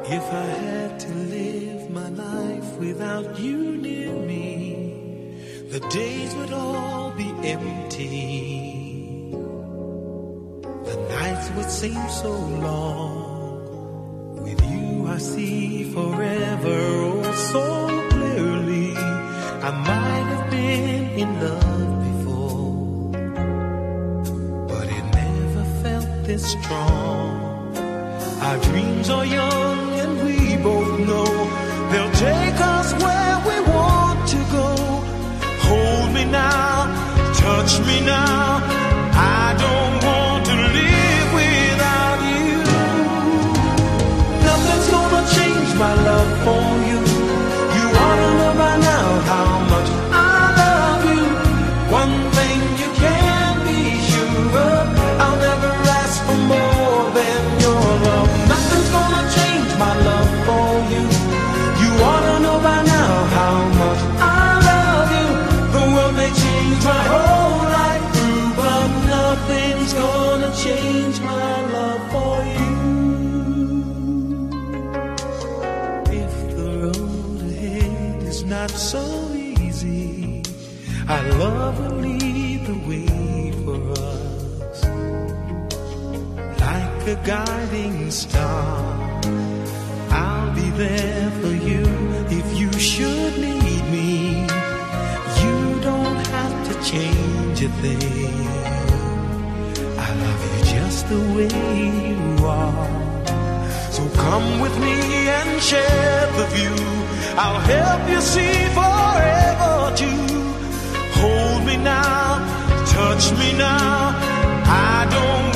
If I had to live my life without you near me, the days would all be empty. The nights would seem so long. With you I see forever oh so clearly. I might have been in love before, but it never felt this strong. Our dreams are young and we both know they'll take us where we want to go. Hold me now, touch me now. I don't want to live without you. Nothing's gonna change my love for you. You ought to know by now how much I love you. One thing you can be sure of, I'll never ask for more than your love. Nothing's gonna change my love for you. You ought to know by now how much I love you. The world may change my whole life through, but nothing's gonna change my love for you. If the road ahead is not so easy, our love will lead the way for us. Like a guiding star, I'll be there for you if you should need me. You don't have to change a thing. I love you just the way you are. So come with me and share the view. I'll help you see forever too. Hold me now, touch me now. I don't